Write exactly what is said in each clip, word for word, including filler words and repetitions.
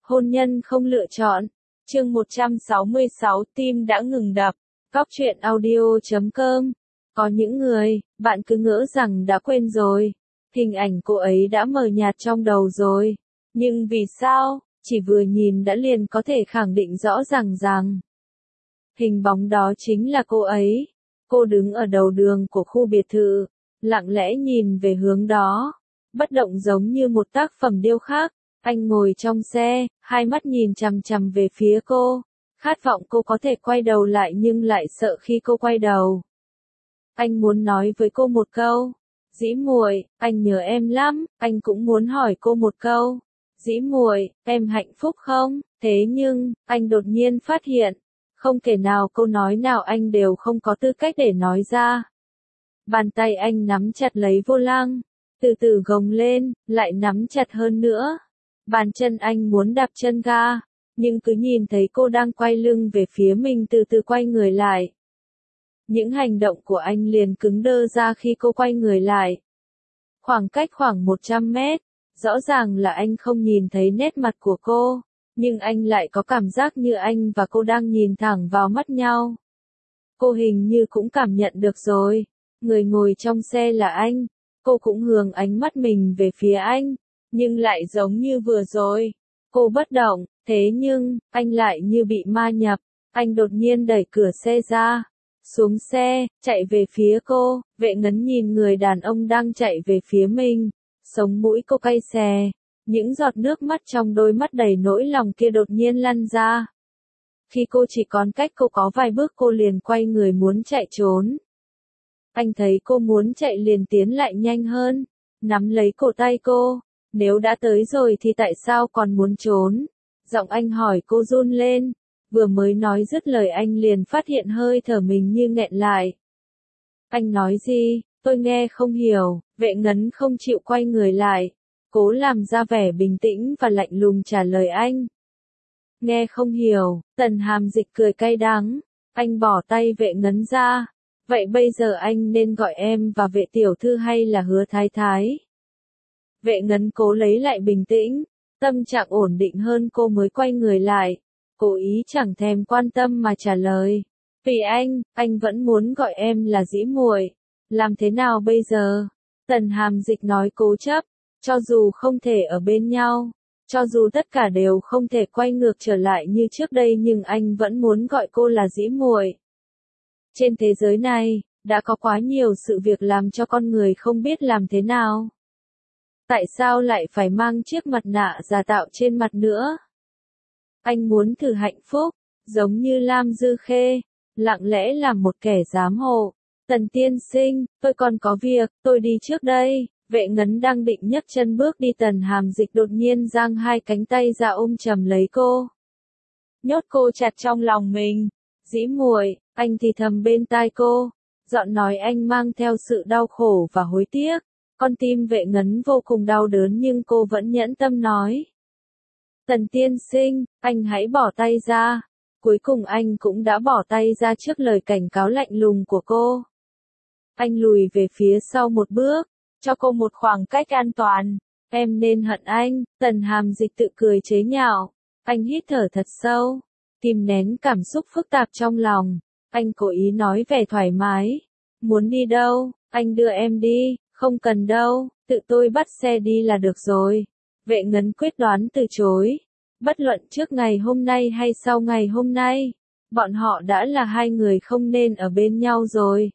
Hôn nhân không lựa chọn. Chương một trăm sáu mươi sáu, tim đã ngừng đập. Góc truyện audio chấm com. Có những người, bạn cứ ngỡ rằng đã quên rồi. Hình ảnh cô ấy đã mờ nhạt trong đầu rồi. Nhưng vì sao, chỉ vừa nhìn đã liền có thể khẳng định rõ ràng rằng hình bóng đó chính là cô ấy. Cô đứng ở đầu đường của khu biệt thự, lặng lẽ nhìn về hướng đó, bất động giống như một tác phẩm điêu khắc. Anh ngồi trong xe, hai mắt nhìn chằm chằm về phía cô, khát vọng cô có thể quay đầu lại nhưng lại sợ khi cô quay đầu. Anh muốn nói với cô một câu, dĩ muội, anh nhớ em lắm. Anh cũng muốn hỏi cô một câu, dĩ muội, em hạnh phúc không? Thế nhưng, anh đột nhiên phát hiện, không thể nào câu nói nào anh đều không có tư cách để nói ra. Bàn tay anh nắm chặt lấy vô lăng, từ từ gồng lên, lại nắm chặt hơn nữa. Bàn chân anh muốn đạp chân ga, nhưng cứ nhìn thấy cô đang quay lưng về phía mình từ từ quay người lại. Những hành động của anh liền cứng đơ ra khi cô quay người lại. Khoảng cách khoảng một trăm mét, rõ ràng là anh không nhìn thấy nét mặt của cô, nhưng anh lại có cảm giác như anh và cô đang nhìn thẳng vào mắt nhau. Cô hình như cũng cảm nhận được rồi, người ngồi trong xe là anh, cô cũng hướng ánh mắt mình về phía anh. Nhưng lại giống như vừa rồi, cô bất động, thế nhưng, anh lại như bị ma nhập. Anh đột nhiên đẩy cửa xe ra, xuống xe, chạy về phía cô. Vệ Ngấn nhìn người đàn ông đang chạy về phía mình, sống mũi cô cay xè, những giọt nước mắt trong đôi mắt đầy nỗi lòng kia đột nhiên lăn ra. Khi cô chỉ còn cách cô có vài bước cô liền quay người muốn chạy trốn. Anh thấy cô muốn chạy liền tiến lại nhanh hơn, nắm lấy cổ tay cô. Nếu đã tới rồi thì tại sao còn muốn trốn? Giọng anh hỏi cô run lên. Vừa mới nói dứt lời anh liền phát hiện hơi thở mình như nghẹn lại. Anh nói gì? Tôi nghe không hiểu. Vệ Ngấn không chịu quay người lại, cố làm ra vẻ bình tĩnh và lạnh lùng trả lời anh. Nghe không hiểu. Tần Hàm Dịch cười cay đắng. Anh bỏ tay Vệ Ngấn ra. Vậy bây giờ anh nên gọi em và Vệ tiểu thư hay là Hứa thái thái? Vệ Ngấn cố lấy lại bình tĩnh, tâm trạng ổn định hơn cô mới quay người lại, cố ý chẳng thèm quan tâm mà trả lời. Vì anh, anh vẫn muốn gọi em là dĩ muội. Làm thế nào bây giờ? Tần Hàm Dịch nói cố chấp, cho dù không thể ở bên nhau, cho dù tất cả đều không thể quay ngược trở lại như trước đây nhưng anh vẫn muốn gọi cô là dĩ muội. Trên thế giới này, đã có quá nhiều sự việc làm cho con người không biết làm thế nào. Tại sao lại phải mang chiếc mặt nạ giả tạo trên mặt nữa? Anh muốn thử hạnh phúc, giống như Lam Dư Khê, lặng lẽ làm một kẻ giám hộ. Tần tiên sinh, tôi còn có việc, tôi đi trước đây. Vệ Ngấn đang định nhấc chân bước đi, Tần Hàm Dịch đột nhiên giang hai cánh tay ra ôm chầm lấy cô, nhốt cô chặt trong lòng mình. Dĩ muội, anh thì thầm bên tai cô, giọng nói anh mang theo sự đau khổ và hối tiếc. Con tim Vệ Ngấn vô cùng đau đớn nhưng cô vẫn nhẫn tâm nói. Tần tiên sinh, anh hãy bỏ tay ra. Cuối cùng anh cũng đã bỏ tay ra trước lời cảnh cáo lạnh lùng của cô. Anh lùi về phía sau một bước, cho cô một khoảng cách an toàn. Em nên hận anh. Tần Hàm Dịch tự cười chế nhạo. Anh hít thở thật sâu, kìm nén cảm xúc phức tạp trong lòng. Anh cố ý nói vẻ thoải mái. Muốn đi đâu, anh đưa em đi. Không cần đâu, tự tôi bắt xe đi là được rồi. Vệ Ngấn quyết đoán từ chối. Bất luận trước ngày hôm nay hay sau ngày hôm nay, bọn họ đã là hai người không nên ở bên nhau rồi.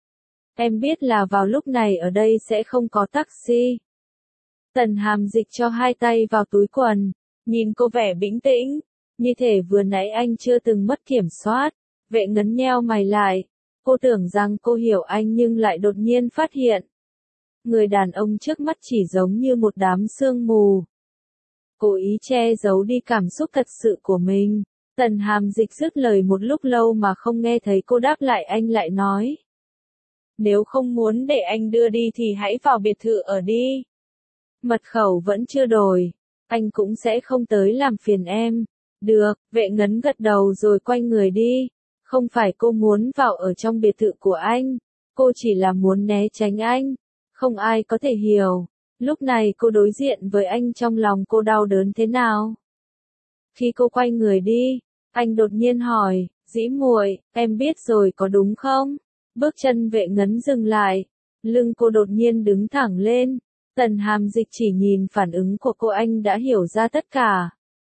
Em biết là vào lúc này ở đây sẽ không có taxi. Tần Hàm Dịch cho hai tay vào túi quần, nhìn cô vẻ bình tĩnh, như thể vừa nãy anh chưa từng mất kiểm soát. Vệ Ngấn nheo mày lại, cô tưởng rằng cô hiểu anh nhưng lại đột nhiên phát hiện. Người đàn ông trước mắt chỉ giống như một đám sương mù. Cố ý che giấu đi cảm xúc thật sự của mình. Tần Hàm Dịch dứt lời một lúc lâu mà không nghe thấy cô đáp lại, anh lại nói. Nếu không muốn để anh đưa đi thì hãy vào biệt thự ở đi. Mật khẩu vẫn chưa đổi, anh cũng sẽ không tới làm phiền em. Được, Vệ Ngấn gật đầu rồi quay người đi. Không phải cô muốn vào ở trong biệt thự của anh, cô chỉ là muốn né tránh anh. Không ai có thể hiểu, lúc này cô đối diện với anh trong lòng cô đau đớn thế nào. Khi cô quay người đi, anh đột nhiên hỏi, Dĩ muội, em biết rồi có đúng không? Bước chân Vệ Ngấn dừng lại, lưng cô đột nhiên đứng thẳng lên. Tần Hàm Dịch chỉ nhìn phản ứng của cô anh đã hiểu ra tất cả.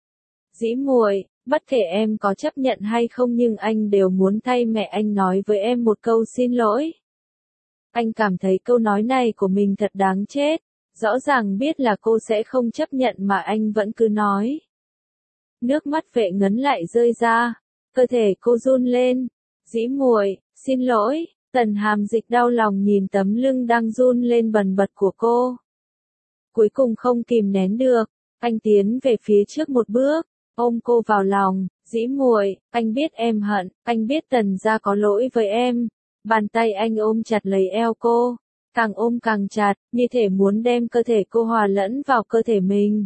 Dĩ muội, bất kể em có chấp nhận hay không nhưng anh đều muốn thay mẹ anh nói với em một câu xin lỗi. Anh cảm thấy câu nói này của mình thật đáng chết, rõ ràng biết là cô sẽ không chấp nhận mà anh vẫn cứ nói. Nước mắt Vệ Ngấn lại rơi ra, cơ thể cô run lên. Dĩ muội, xin lỗi. Tần Hàm Dịch đau lòng nhìn tấm lưng đang run lên bần bật của cô. Cuối cùng không kìm nén được, anh tiến về phía trước một bước, ôm cô vào lòng. Dĩ muội, anh biết em hận, anh biết Tần gia có lỗi với em. Bàn tay anh ôm chặt lấy eo cô, càng ôm càng chặt, như thể muốn đem cơ thể cô hòa lẫn vào cơ thể mình.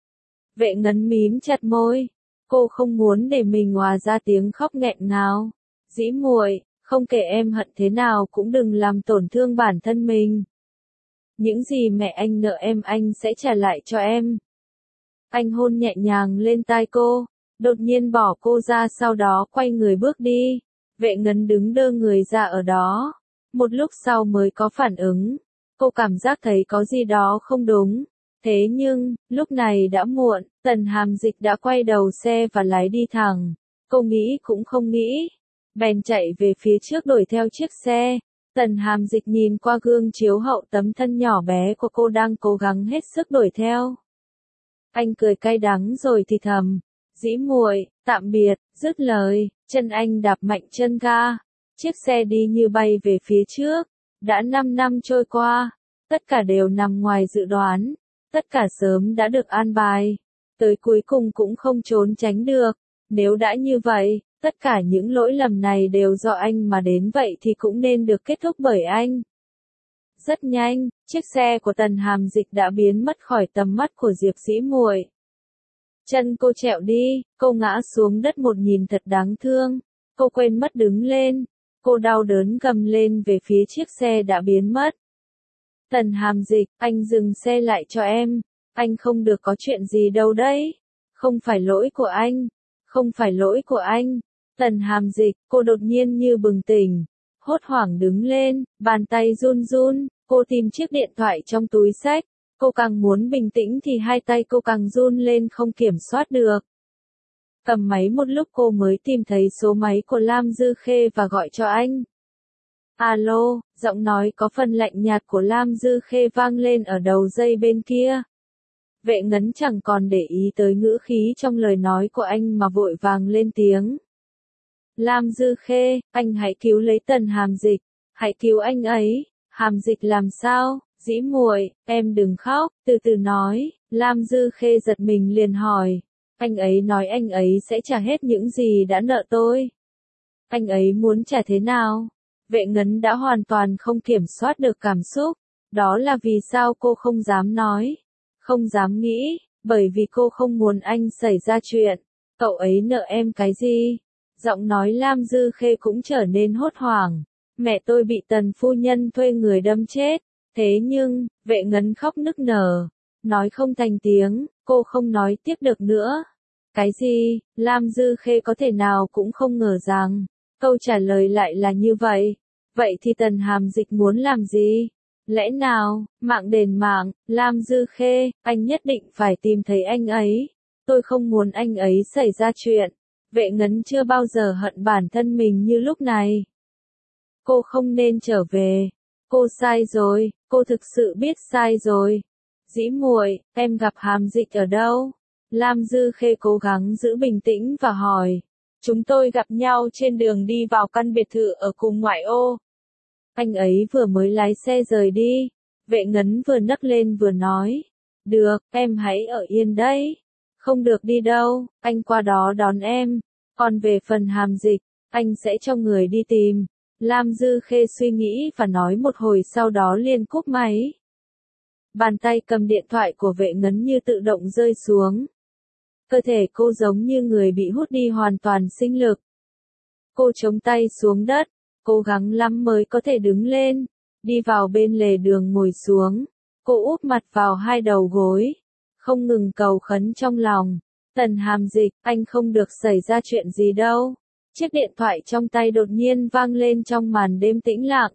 Vệ Ngấn mím chặt môi, cô không muốn để mình hòa ra tiếng khóc nghẹn ngào. Dĩ muội, không kể em hận thế nào cũng đừng làm tổn thương bản thân mình. Những gì mẹ anh nợ em anh sẽ trả lại cho em. Anh hôn nhẹ nhàng lên tai cô, đột nhiên bỏ cô ra sau đó quay người bước đi. Vệ Ngấn đứng đơ người ra ở đó. Một lúc sau mới có phản ứng. Cô cảm giác thấy có gì đó không đúng. Thế nhưng, lúc này đã muộn, Tần Hàm Dịch đã quay đầu xe và lái đi thẳng. Cô nghĩ cũng không nghĩ. Bèn chạy về phía trước đuổi theo chiếc xe. Tần Hàm Dịch nhìn qua gương chiếu hậu tấm thân nhỏ bé của cô đang cố gắng hết sức đuổi theo. Anh cười cay đắng rồi thì thầm. Dĩ muội, tạm biệt, dứt lời, chân anh đạp mạnh chân ga. Chiếc xe đi như bay về phía trước. Đã năm năm trôi qua, tất cả đều nằm ngoài dự đoán. Tất cả sớm đã được an bài. Tới cuối cùng cũng không trốn tránh được. Nếu đã như vậy, tất cả những lỗi lầm này đều do anh mà đến vậy thì cũng nên được kết thúc bởi anh. Rất nhanh, chiếc xe của Tần Hàm Dịch đã biến mất khỏi tầm mắt của Diệp Dĩ muội. Chân cô trẹo đi, cô ngã xuống đất một nhìn thật đáng thương. Cô quên mất đứng lên. Cô đau đớn gầm lên về phía chiếc xe đã biến mất. Tần Hàm Dịch, anh dừng xe lại cho em. Anh không được có chuyện gì đâu đấy. Không phải lỗi của anh. Không phải lỗi của anh. Tần Hàm Dịch, cô đột nhiên như bừng tỉnh. Hốt hoảng đứng lên, bàn tay run run, cô tìm chiếc điện thoại trong túi xách. Cô càng muốn bình tĩnh thì hai tay cô càng run lên không kiểm soát được. Cầm máy một lúc cô mới tìm thấy số máy của Lam Dư Khê và gọi cho anh. Alo, giọng nói có phần lạnh nhạt của Lam Dư Khê vang lên ở đầu dây bên kia. Vệ Ngấn chẳng còn để ý tới ngữ khí trong lời nói của anh mà vội vàng lên tiếng. Lam Dư Khê, anh hãy cứu lấy Tần Hàm Dịch, hãy cứu anh ấy. Hàm Dịch làm sao? Dĩ muội, em đừng khóc, từ từ nói. Lam Dư Khê giật mình liền hỏi. Anh ấy nói anh ấy sẽ trả hết những gì đã nợ tôi. Anh ấy muốn trả thế nào? Vệ Ngấn đã hoàn toàn không kiểm soát được cảm xúc. Đó là vì sao cô không dám nói, không dám nghĩ, bởi vì cô không muốn anh xảy ra chuyện. Cậu ấy nợ em cái gì? Giọng nói Lam Dư Khê cũng trở nên hốt hoảng. Mẹ tôi bị Tần phu nhân thuê người đâm chết. Thế nhưng, Vệ Ngấn khóc nức nở. Nói không thành tiếng, cô không nói tiếp được nữa. Cái gì? Lam Dư Khê có thể nào cũng không ngờ rằng, câu trả lời lại là như vậy. Vậy thì Tần Hàm Dịch muốn làm gì? Lẽ nào, mạng đền mạng, Lam Dư Khê, anh nhất định phải tìm thấy anh ấy. Tôi không muốn anh ấy xảy ra chuyện. Vệ Ngấn chưa bao giờ hận bản thân mình như lúc này. Cô không nên trở về. Cô sai rồi, cô thực sự biết sai rồi. Dĩ muội, em gặp Hàm Dịch ở đâu? Lam Dư Khê cố gắng giữ bình tĩnh và hỏi. Chúng tôi gặp nhau trên đường đi vào căn biệt thự ở cùng ngoại ô. Anh ấy vừa mới lái xe rời đi. Vệ Ngấn vừa nấc lên vừa nói. Được, em hãy ở yên đấy. Không được đi đâu, anh qua đó đón em. Còn về phần Hàm Dịch, anh sẽ cho người đi tìm. Lam Dư Khê suy nghĩ và nói một hồi sau đó liền cúp máy. Bàn tay cầm điện thoại của Vệ Ngấn như tự động rơi xuống. Cơ thể cô giống như người bị hút đi hoàn toàn sinh lực. Cô chống tay xuống đất, cố gắng lắm mới có thể đứng lên, đi vào bên lề đường ngồi xuống. Cô úp mặt vào hai đầu gối, không ngừng cầu khấn trong lòng. Tần Hàm Dịch, anh không được xảy ra chuyện gì đâu. Chiếc điện thoại trong tay đột nhiên vang lên trong màn đêm tĩnh lặng.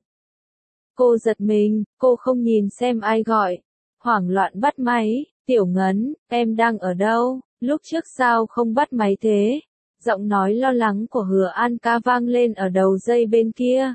Cô giật mình, cô không nhìn xem ai gọi. Hoảng loạn bắt máy, Tiểu Ngấn, em đang ở đâu, lúc trước sao không bắt máy thế? Giọng nói lo lắng của Hứa An Ca vang lên ở đầu dây bên kia.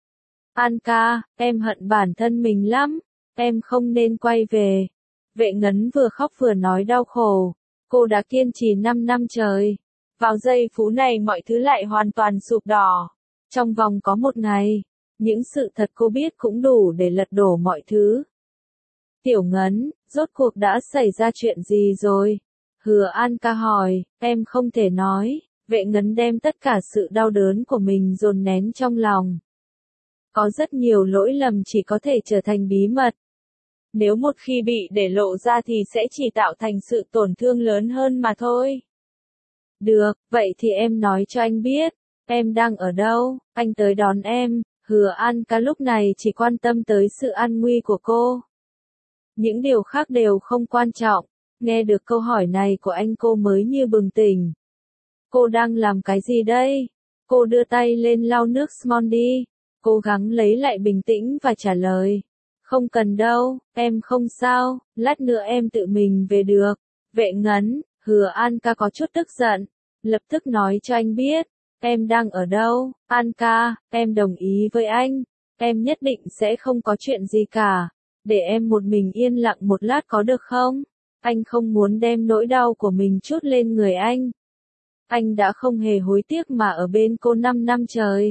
An Ca, em hận bản thân mình lắm, em không nên quay về. Vệ Ngấn vừa khóc vừa nói đau khổ. Cô đã kiên trì năm năm trời. Vào giây phút này mọi thứ lại hoàn toàn sụp đổ. Trong vòng có một ngày, những sự thật cô biết cũng đủ để lật đổ mọi thứ. Tiểu Ngấn, rốt cuộc đã xảy ra chuyện gì rồi? Hứa An Ca hỏi, em không thể nói. Vệ Ngấn đem tất cả sự đau đớn của mình dồn nén trong lòng. Có rất nhiều lỗi lầm chỉ có thể trở thành bí mật. Nếu một khi bị để lộ ra thì sẽ chỉ tạo thành sự tổn thương lớn hơn mà thôi. Được, vậy thì em nói cho anh biết, em đang ở đâu, anh tới đón em. Hứa An Ca lúc này chỉ quan tâm tới sự an nguy của cô. Những điều khác đều không quan trọng. Nghe được câu hỏi này của anh cô mới như bừng tỉnh. Cô đang làm cái gì đây? Cô đưa tay lên lau nước Smondy, cố gắng lấy lại bình tĩnh và trả lời. Không cần đâu, em không sao, lát nữa em tự mình về được. Vệ Ngấn, Hứa An Ca có chút tức giận, lập tức nói cho anh biết, em đang ở đâu. An Ca, em đồng ý với anh, em nhất định sẽ không có chuyện gì cả, để em một mình yên lặng một lát có được không? Anh không muốn đem nỗi đau của mình trút lên người anh. Anh đã không hề hối tiếc mà ở bên cô năm năm trời.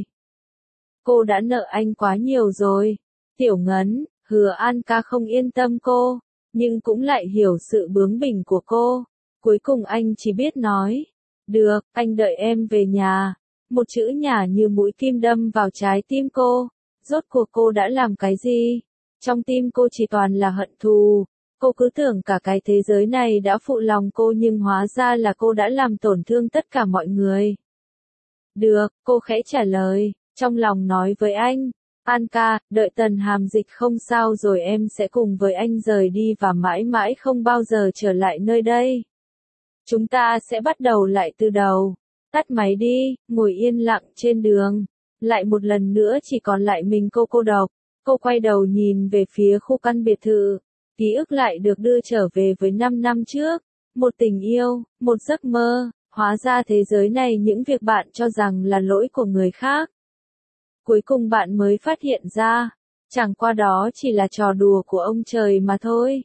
Cô đã nợ anh quá nhiều rồi. Tiểu Ngấn, Hứa An Ca không yên tâm cô, nhưng cũng lại hiểu sự bướng bỉnh của cô. Cuối cùng anh chỉ biết nói, được, anh đợi em về nhà. Một chữ nhà như mũi kim đâm vào trái tim cô. Rốt cuộc cô đã làm cái gì? Trong tim cô chỉ toàn là hận thù. Cô cứ tưởng cả cái thế giới này đã phụ lòng cô nhưng hóa ra là cô đã làm tổn thương tất cả mọi người. Được, cô khẽ trả lời, trong lòng nói với anh. An Ca, đợi Tần Hàm Dịch không sao rồi em sẽ cùng với anh rời đi và mãi mãi không bao giờ trở lại nơi đây. Chúng ta sẽ bắt đầu lại từ đầu. Tắt máy đi, ngồi yên lặng trên đường. Lại một lần nữa chỉ còn lại mình cô cô độc. Cô quay đầu nhìn về phía khu căn biệt thự. Ký ức lại được đưa trở về với năm năm trước. Một tình yêu, một giấc mơ. Hóa ra thế giới này những việc bạn cho rằng là lỗi của người khác. Cuối cùng bạn mới phát hiện ra, chẳng qua đó chỉ là trò đùa của ông trời mà thôi.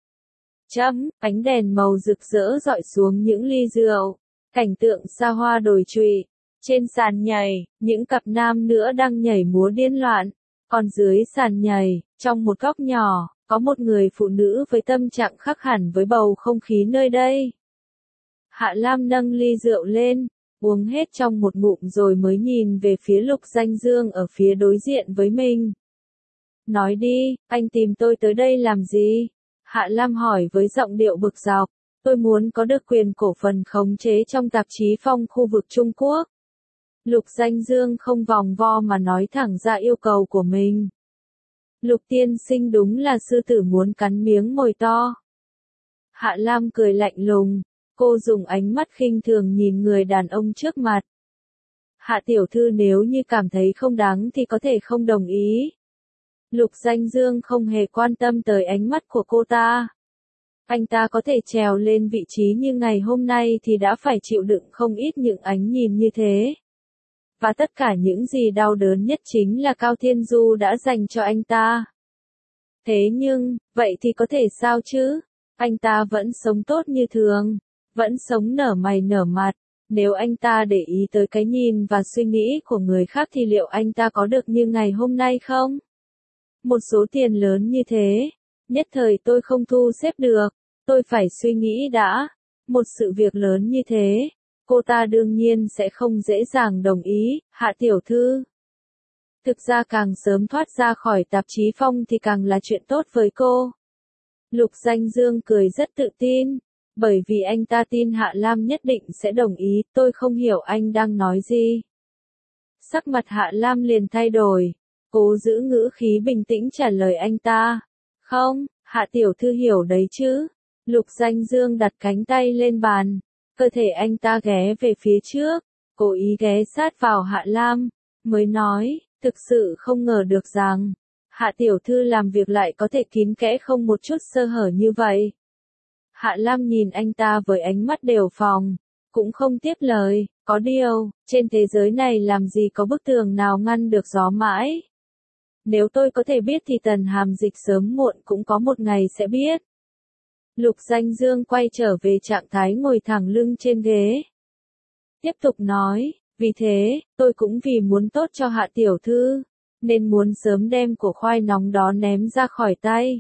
Chấm, ánh đèn màu rực rỡ rọi xuống những ly rượu, cảnh tượng xa hoa đồi trụy. Trên sàn nhảy, những cặp nam nữ đang nhảy múa điên loạn, còn dưới sàn nhảy, trong một góc nhỏ, có một người phụ nữ với tâm trạng khác hẳn với bầu không khí nơi đây. Hạ Lam nâng ly rượu lên, uống hết trong một ngụm rồi mới nhìn về phía Lục Danh Dương ở phía đối diện với mình. Nói đi, anh tìm tôi tới đây làm gì? Hạ Lam hỏi với giọng điệu bực dọc. Tôi muốn có được quyền cổ phần khống chế trong tạp chí Phong khu vực Trung Quốc. Lục Danh Dương không vòng vo mà nói thẳng ra yêu cầu của mình. Lục tiên sinh đúng là sư tử muốn cắn miếng mồi to. Hạ Lam cười lạnh lùng. Cô dùng ánh mắt khinh thường nhìn người đàn ông trước mặt. Hạ tiểu thư nếu như cảm thấy không đáng thì có thể không đồng ý. Lục Danh Dương không hề quan tâm tới ánh mắt của cô ta. Anh ta có thể trèo lên vị trí như ngày hôm nay thì đã phải chịu đựng không ít những ánh nhìn như thế. Và tất cả những gì đau đớn nhất chính là Cao Thiên Du đã dành cho anh ta. Thế nhưng, vậy thì có thể sao chứ? Anh ta vẫn sống tốt như thường. Vẫn sống nở mày nở mặt. Nếu anh ta để ý tới cái nhìn và suy nghĩ của người khác thì liệu anh ta có được như ngày hôm nay không? Một số tiền lớn như thế, nhất thời tôi không thu xếp được, tôi phải suy nghĩ đã. Một sự việc lớn như thế, cô ta đương nhiên sẽ không dễ dàng đồng ý. Hạ tiểu thư. Thực ra càng sớm thoát ra khỏi tạp chí Phong thì càng là chuyện tốt với cô. Lục Danh Dương cười rất tự tin. Bởi vì anh ta tin Hạ Lam nhất định sẽ đồng ý, tôi không hiểu anh đang nói gì. Sắc mặt Hạ Lam liền thay đổi, cố giữ ngữ khí bình tĩnh trả lời anh ta. Không, Hạ tiểu thư hiểu đấy chứ. Lục Danh Dương đặt cánh tay lên bàn, Cơ thể anh ta ghé về phía trước, cố ý ghé sát vào Hạ Lam, mới nói, thực sự không ngờ được rằng, Hạ tiểu thư làm việc lại có thể kín kẽ không một chút sơ hở như vậy. Hạ Lam nhìn anh ta với ánh mắt đề phòng, cũng không tiếp lời, có điều, trên thế giới này làm gì có bức tường nào ngăn được gió mãi. Nếu tôi có thể biết thì Tần Hàm Dịch sớm muộn cũng có một ngày sẽ biết. Lục Danh Dương quay trở về trạng thái ngồi thẳng lưng trên ghế. Tiếp tục nói, vì thế, tôi cũng vì muốn tốt cho Hạ tiểu thư, nên muốn sớm đem củ khoai nóng đó ném ra khỏi tay.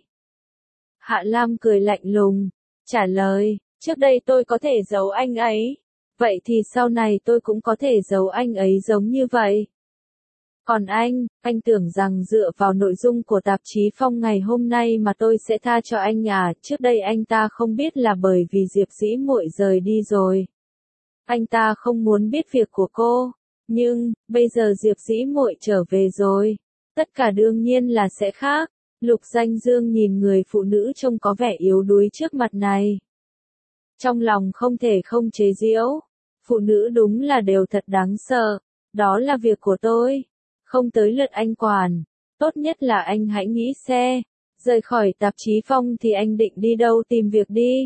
Hạ Lam cười lạnh lùng, trả lời, trước đây tôi có thể giấu anh ấy, vậy thì sau này tôi cũng có thể giấu anh ấy giống như vậy. Còn anh, anh tưởng rằng dựa vào nội dung của tạp chí Phong ngày hôm nay mà tôi sẽ tha cho anh à, trước đây anh ta không biết là bởi vì Diệp Dĩ Muội rời đi rồi. Anh ta không muốn biết việc của cô, nhưng, bây giờ Diệp Dĩ Muội trở về rồi, tất cả đương nhiên là sẽ khác. Lục Danh Dương nhìn người phụ nữ trông có vẻ yếu đuối trước mặt này. Trong lòng không thể không chế giễu, phụ nữ đúng là đều thật đáng sợ, đó là việc của tôi, không tới lượt anh quản, tốt nhất là anh hãy nghĩ xe, rời khỏi tạp chí Phong thì anh định đi đâu tìm việc đi.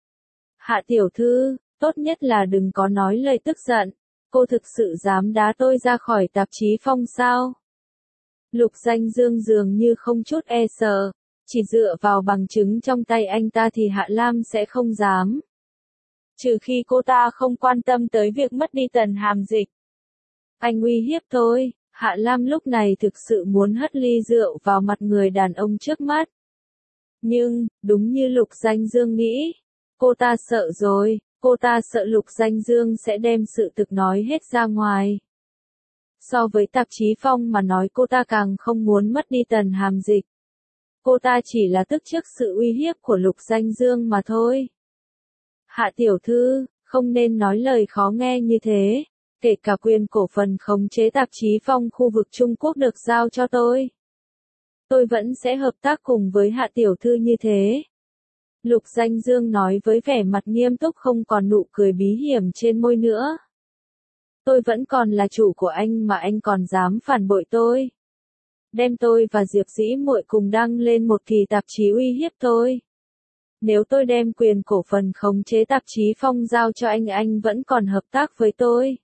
Hạ tiểu thư, tốt nhất là đừng có nói lời tức giận, cô thực sự dám đá tôi ra khỏi tạp chí Phong sao? Lục Danh Dương dường như không chút e sợ, chỉ dựa vào bằng chứng trong tay anh ta thì Hạ Lam sẽ không dám. Trừ khi cô ta không quan tâm tới việc mất đi Tần Hàm Dịch. Anh uy hiếp tôi, Hạ Lam lúc này thực sự muốn hất ly rượu vào mặt người đàn ông trước mắt. Nhưng, đúng như Lục Danh Dương nghĩ, cô ta sợ rồi, cô ta sợ Lục Danh Dương sẽ đem sự thực nói hết ra ngoài. So với tạp chí Phong mà nói cô ta càng không muốn mất đi Tần Hàm Dịch. Cô ta chỉ là tức trước sự uy hiếp của Lục Danh Dương mà thôi. Hạ tiểu thư, không nên nói lời khó nghe như thế, kể cả quyền cổ phần khống chế tạp chí Phong khu vực Trung Quốc được giao cho tôi. Tôi vẫn sẽ hợp tác cùng với Hạ tiểu thư như thế. Lục Danh Dương nói với vẻ mặt nghiêm túc không còn nụ cười bí hiểm trên môi nữa. Tôi vẫn còn là chủ của anh mà anh còn dám phản bội tôi. Đem tôi và Diệp Dĩ Muội cùng đăng lên một kỳ tạp chí uy hiếp tôi. Nếu tôi đem quyền cổ phần khống chế tạp chí Phong giao cho anh anh vẫn còn hợp tác với tôi.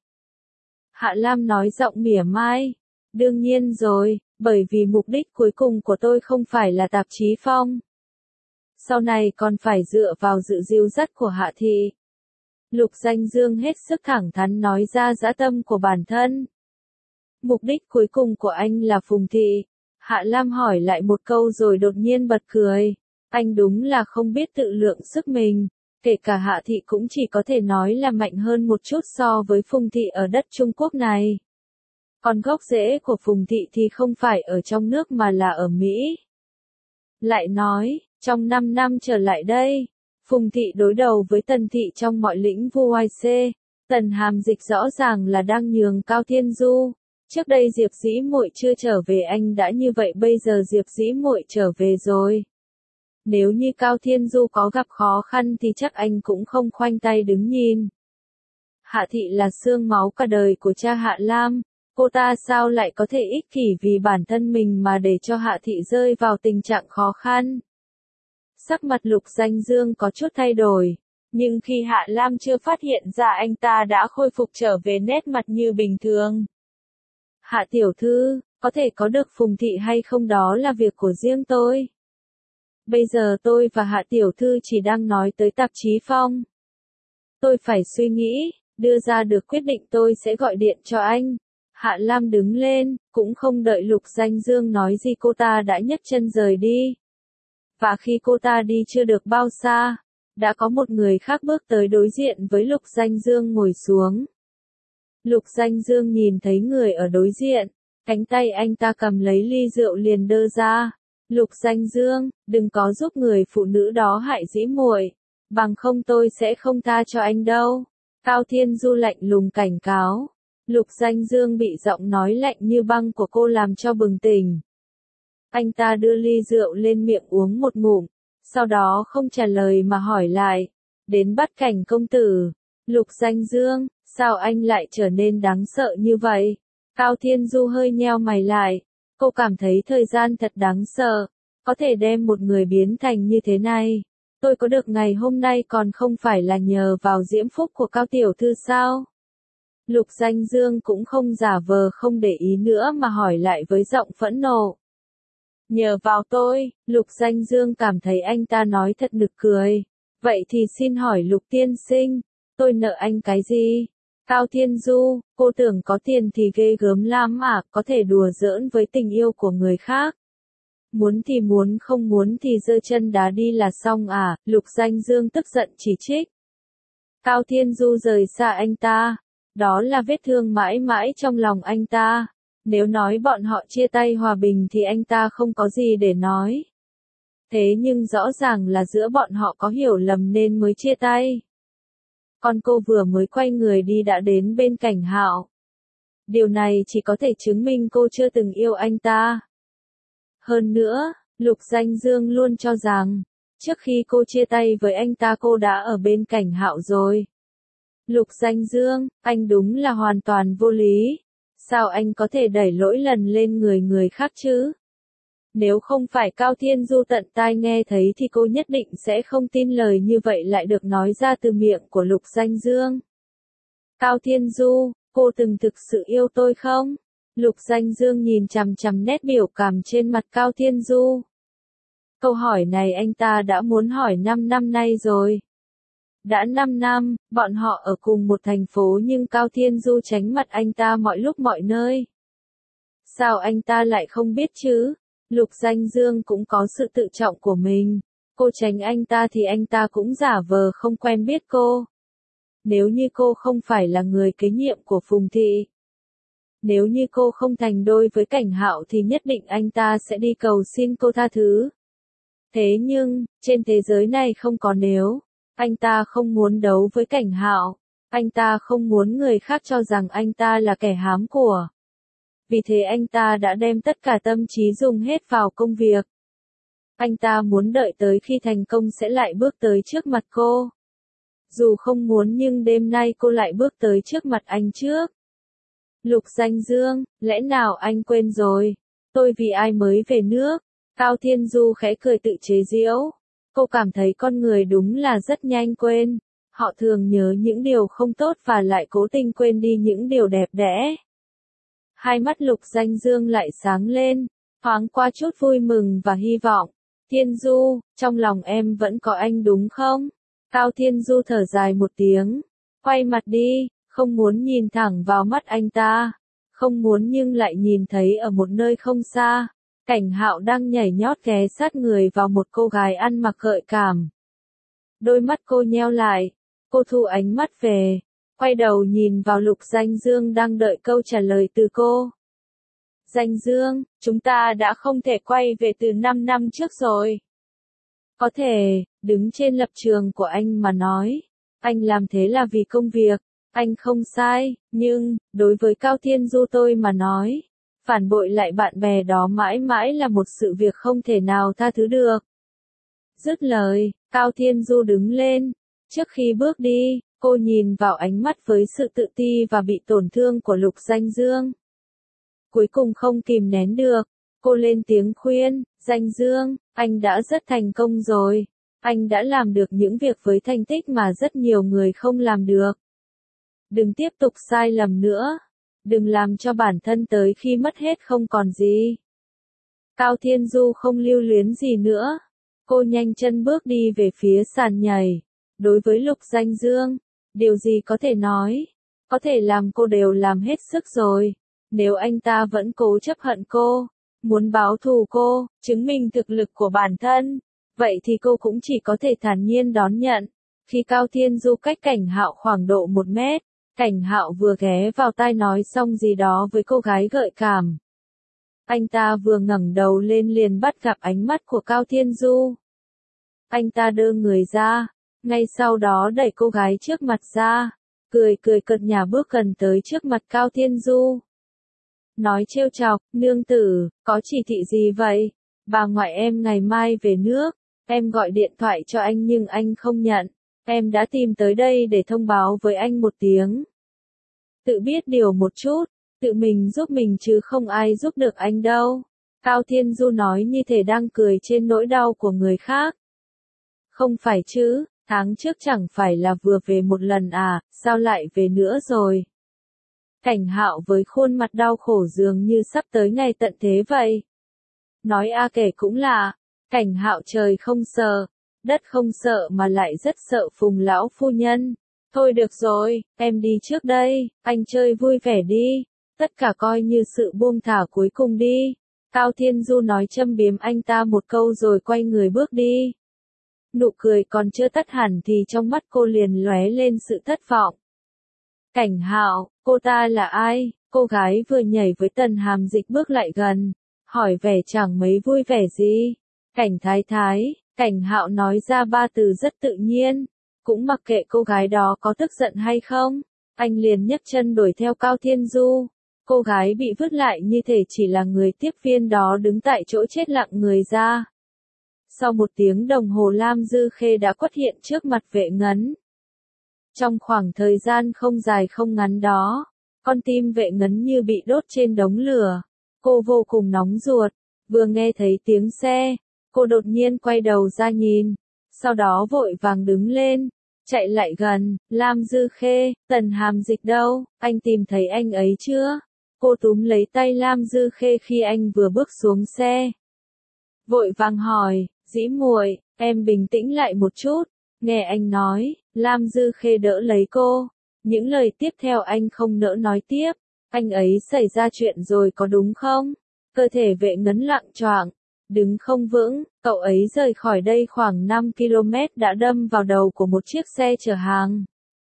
Hạ Lam nói giọng mỉa mai. Đương nhiên rồi, bởi vì mục đích cuối cùng của tôi không phải là tạp chí Phong. Sau này còn phải dựa vào sự dìu dắt của Hạ thị. Lục Danh Dương hết sức thẳng thắn nói ra dã tâm của bản thân. Mục đích cuối cùng của anh là Phùng thị. Hạ Lam hỏi lại một câu rồi đột nhiên bật cười. Anh đúng là không biết tự lượng sức mình. Kể cả Hạ thị cũng chỉ có thể nói là mạnh hơn một chút so với Phùng thị ở đất Trung Quốc này. Còn gốc rễ của Phùng thị thì không phải ở trong nước mà là ở Mỹ. Lại nói, trong năm năm trở lại đây, Phùng thị đối đầu với Tần thị trong mọi lĩnh vực i xê, Tần Hàm Dịch rõ ràng là đang nhường Cao Thiên Du. Trước đây Diệp Dĩ Muội chưa trở về anh đã như vậy bây giờ Diệp Dĩ Muội trở về rồi. Nếu như Cao Thiên Du có gặp khó khăn thì chắc anh cũng không khoanh tay đứng nhìn. Hạ thị là xương máu cả đời của cha Hạ Lam, cô ta sao lại có thể ích kỷ vì bản thân mình mà để cho Hạ thị rơi vào tình trạng khó khăn. Sắc mặt Lục Danh Dương có chút thay đổi, nhưng khi Hạ Lam chưa phát hiện ra anh ta đã khôi phục trở về nét mặt như bình thường. Hạ tiểu thư, có thể có được Phùng thị hay không đó là việc của riêng tôi. Bây giờ tôi và Hạ tiểu thư chỉ đang nói tới tạp chí Phong. Tôi phải suy nghĩ, đưa ra được quyết định tôi sẽ gọi điện cho anh. Hạ Lam đứng lên, cũng không đợi Lục Danh Dương nói gì cô ta đã nhấc chân rời đi. Và khi cô ta đi chưa được bao xa, đã có một người khác bước tới đối diện với Lục Danh Dương ngồi xuống. Lục Danh Dương nhìn thấy người ở đối diện, cánh tay anh ta cầm lấy ly rượu liền đơ ra. Lục Danh Dương, đừng có giúp người phụ nữ đó hại Dĩ Muội, bằng không tôi sẽ không tha cho anh đâu. Cao Thiên Du lạnh lùng cảnh cáo. Lục Danh Dương bị giọng nói lạnh như băng của cô làm cho bừng tỉnh. Anh ta đưa ly rượu lên miệng uống một ngụm, sau đó không trả lời mà hỏi lại, đến Bắt Cảnh công tử, Lục Danh Dương, sao anh lại trở nên đáng sợ như vậy? Cao Thiên Du hơi nheo mày lại. Cô cảm thấy thời gian thật đáng sợ. Có thể đem một người biến thành như thế này. Tôi có được ngày hôm nay còn không phải là nhờ vào diễm phúc của Cao Tiểu Thư sao? Lục Danh Dương cũng không giả vờ không để ý nữa mà hỏi lại với giọng phẫn nộ. Nhờ vào tôi, Lục Danh Dương cảm thấy anh ta nói thật nực cười. Vậy thì xin hỏi Lục tiên sinh, tôi nợ anh cái gì? Cao Thiên Du, cô tưởng có tiền thì ghê gớm lắm à, có thể đùa giỡn với tình yêu của người khác. Muốn thì muốn, không muốn thì giơ chân đá đi là xong à, Lục Danh Dương tức giận chỉ trích. Cao Thiên Du rời xa anh ta. Đó là vết thương mãi mãi trong lòng anh ta. Nếu nói bọn họ chia tay hòa bình thì anh ta không có gì để nói. Thế nhưng rõ ràng là giữa bọn họ có hiểu lầm nên mới chia tay. Còn cô vừa mới quay người đi đã đến bên Cảnh Hạo. Điều này chỉ có thể chứng minh cô chưa từng yêu anh ta. Hơn nữa, Lục Danh Dương luôn cho rằng, trước khi cô chia tay với anh ta cô đã ở bên Cảnh Hạo rồi. Lục Danh Dương, anh đúng là hoàn toàn vô lý. Sao anh có thể đẩy lỗi lần lên người người khác chứ? Nếu không phải Cao Thiên Du tận tai nghe thấy thì cô nhất định sẽ không tin lời như vậy lại được nói ra từ miệng của Lục Danh Dương. Cao Thiên Du, cô từng thực sự yêu tôi không? Lục Danh Dương nhìn chằm chằm nét biểu cảm trên mặt Cao Thiên Du. Câu hỏi này anh ta đã muốn hỏi năm năm nay rồi. Đã năm năm, bọn họ ở cùng một thành phố nhưng Cao Thiên Du tránh mặt anh ta mọi lúc mọi nơi. Sao anh ta lại không biết chứ? Lục Danh Dương cũng có sự tự trọng của mình. Cô tránh anh ta thì anh ta cũng giả vờ không quen biết cô. Nếu như cô không phải là người kế nhiệm của Phùng Thị. Nếu như cô không thành đôi với Cảnh Hạo thì nhất định anh ta sẽ đi cầu xin cô tha thứ. Thế nhưng, trên thế giới này không có nếu. Anh ta không muốn đấu với Cảnh Hạo. Anh ta không muốn người khác cho rằng anh ta là kẻ hám của. Vì thế anh ta đã đem tất cả tâm trí dùng hết vào công việc. Anh ta muốn đợi tới khi thành công sẽ lại bước tới trước mặt cô. Dù không muốn nhưng đêm nay cô lại bước tới trước mặt anh trước. Lục Danh Dương, lẽ nào anh quên rồi? Tôi vì ai mới về nước? Cao Thiên Du khẽ cười tự chế giễu. Cô cảm thấy con người đúng là rất nhanh quên. Họ thường nhớ những điều không tốt và lại cố tình quên đi những điều đẹp đẽ. Hai mắt Lục Danh Dương lại sáng lên, thoáng qua chút vui mừng và hy vọng. Thiên Du, trong lòng em vẫn có anh đúng không? Cao Thiên Du thở dài một tiếng, quay mặt đi, không muốn nhìn thẳng vào mắt anh ta. Không muốn nhưng lại nhìn thấy ở một nơi không xa, Cảnh Hạo đang nhảy nhót ghé sát người vào một cô gái ăn mặc gợi cảm. Đôi mắt cô nheo lại, cô thu ánh mắt về. Quay đầu nhìn vào Lục Danh Dương đang đợi câu trả lời từ cô. Danh Dương, chúng ta đã không thể quay về từ năm năm trước rồi. Có thể, đứng trên lập trường của anh mà nói. Anh làm thế là vì công việc. Anh không sai, nhưng, đối với Cao Thiên Du tôi mà nói. Phản bội lại bạn bè đó mãi mãi là một sự việc không thể nào tha thứ được. Dứt lời, Cao Thiên Du đứng lên. Trước khi bước đi, cô nhìn vào ánh mắt với sự tự ti và bị tổn thương của Lục Danh Dương. Cuối cùng không kìm nén được, cô lên tiếng khuyên, Danh Dương, anh đã rất thành công rồi. Anh đã làm được những việc với thành tích mà rất nhiều người không làm được. Đừng tiếp tục sai lầm nữa. Đừng làm cho bản thân tới khi mất hết không còn gì. Cao Thiên Du không lưu luyến gì nữa. Cô nhanh chân bước đi về phía sàn nhảy. Đối với Lục Danh Dương, điều gì có thể nói, có thể làm cô đều làm hết sức rồi. Nếu anh ta vẫn cố chấp hận cô, muốn báo thù cô, chứng minh thực lực của bản thân, vậy thì cô cũng chỉ có thể thản nhiên đón nhận. Khi Cao Thiên Du cách Cảnh Hạo khoảng độ một mét, Cảnh Hạo vừa ghé vào tai nói xong gì đó với cô gái gợi cảm. Anh ta vừa ngẩng đầu lên liền bắt gặp ánh mắt của Cao Thiên Du. Anh ta đơ người ra, ngay sau đó đẩy cô gái trước mặt ra, cười cười cợt nhả bước gần tới trước mặt Cao Thiên Du. Nói trêu chọc, nương tử, có chỉ thị gì vậy? Bà ngoại em ngày mai về nước, em gọi điện thoại cho anh nhưng anh không nhận. Em đã tìm tới đây để thông báo với anh một tiếng. Tự biết điều một chút, tự mình giúp mình chứ không ai giúp được anh đâu. Cao Thiên Du nói như thể đang cười trên nỗi đau của người khác. Không phải chứ, tháng trước chẳng phải là vừa về một lần à, sao lại về nữa rồi? Cảnh Hạo với khuôn mặt đau khổ dường như sắp tới ngày tận thế vậy. Nói a kể cũng lạ, Cảnh Hạo trời không sợ, đất không sợ mà lại rất sợ Phùng lão phu nhân. Thôi được rồi, em đi trước đây, anh chơi vui vẻ đi, tất cả coi như sự buông thả cuối cùng đi. Cao Thiên Du nói châm biếm anh ta một câu rồi quay người bước đi. Nụ cười còn chưa tắt hẳn thì trong mắt cô liền lóe lên sự thất vọng. Cảnh Hạo, cô ta là ai? Cô gái vừa nhảy với Tần Hàm Dịch bước lại gần, hỏi vẻ chẳng mấy vui vẻ gì. Cảnh Thái Thái, Cảnh Hạo nói ra ba từ rất tự nhiên, cũng mặc kệ cô gái đó có tức giận hay không, anh liền nhấc chân đuổi theo Cao Thiên Du. Cô gái bị vứt lại như thể chỉ là người tiếp viên đó đứng tại chỗ chết lặng người ra. Sau một tiếng đồng hồ Lam Dư Khê đã xuất hiện trước mặt Vệ Ngấn. Trong khoảng thời gian không dài không ngắn đó, con tim Vệ Ngấn như bị đốt trên đống lửa. Cô vô cùng nóng ruột, vừa nghe thấy tiếng xe, cô đột nhiên quay đầu ra nhìn, sau đó vội vàng đứng lên, chạy lại gần. Lam Dư Khê, Tần Hàm Dịch đâu, anh tìm thấy anh ấy chưa? Cô túm lấy tay Lam Dư Khê khi anh vừa bước xuống xe. Vội vàng hỏi, Dĩ muội, em bình tĩnh lại một chút, nghe anh nói. Lam Dư Khê đỡ lấy cô. Những lời tiếp theo anh không nỡ nói tiếp. Anh ấy xảy ra chuyện rồi có đúng không? Cơ thể Vệ Ngấn loạng choạng, đứng không vững, cậu ấy rời khỏi đây khoảng năm ki lô mét đã đâm vào đầu của một chiếc xe chở hàng.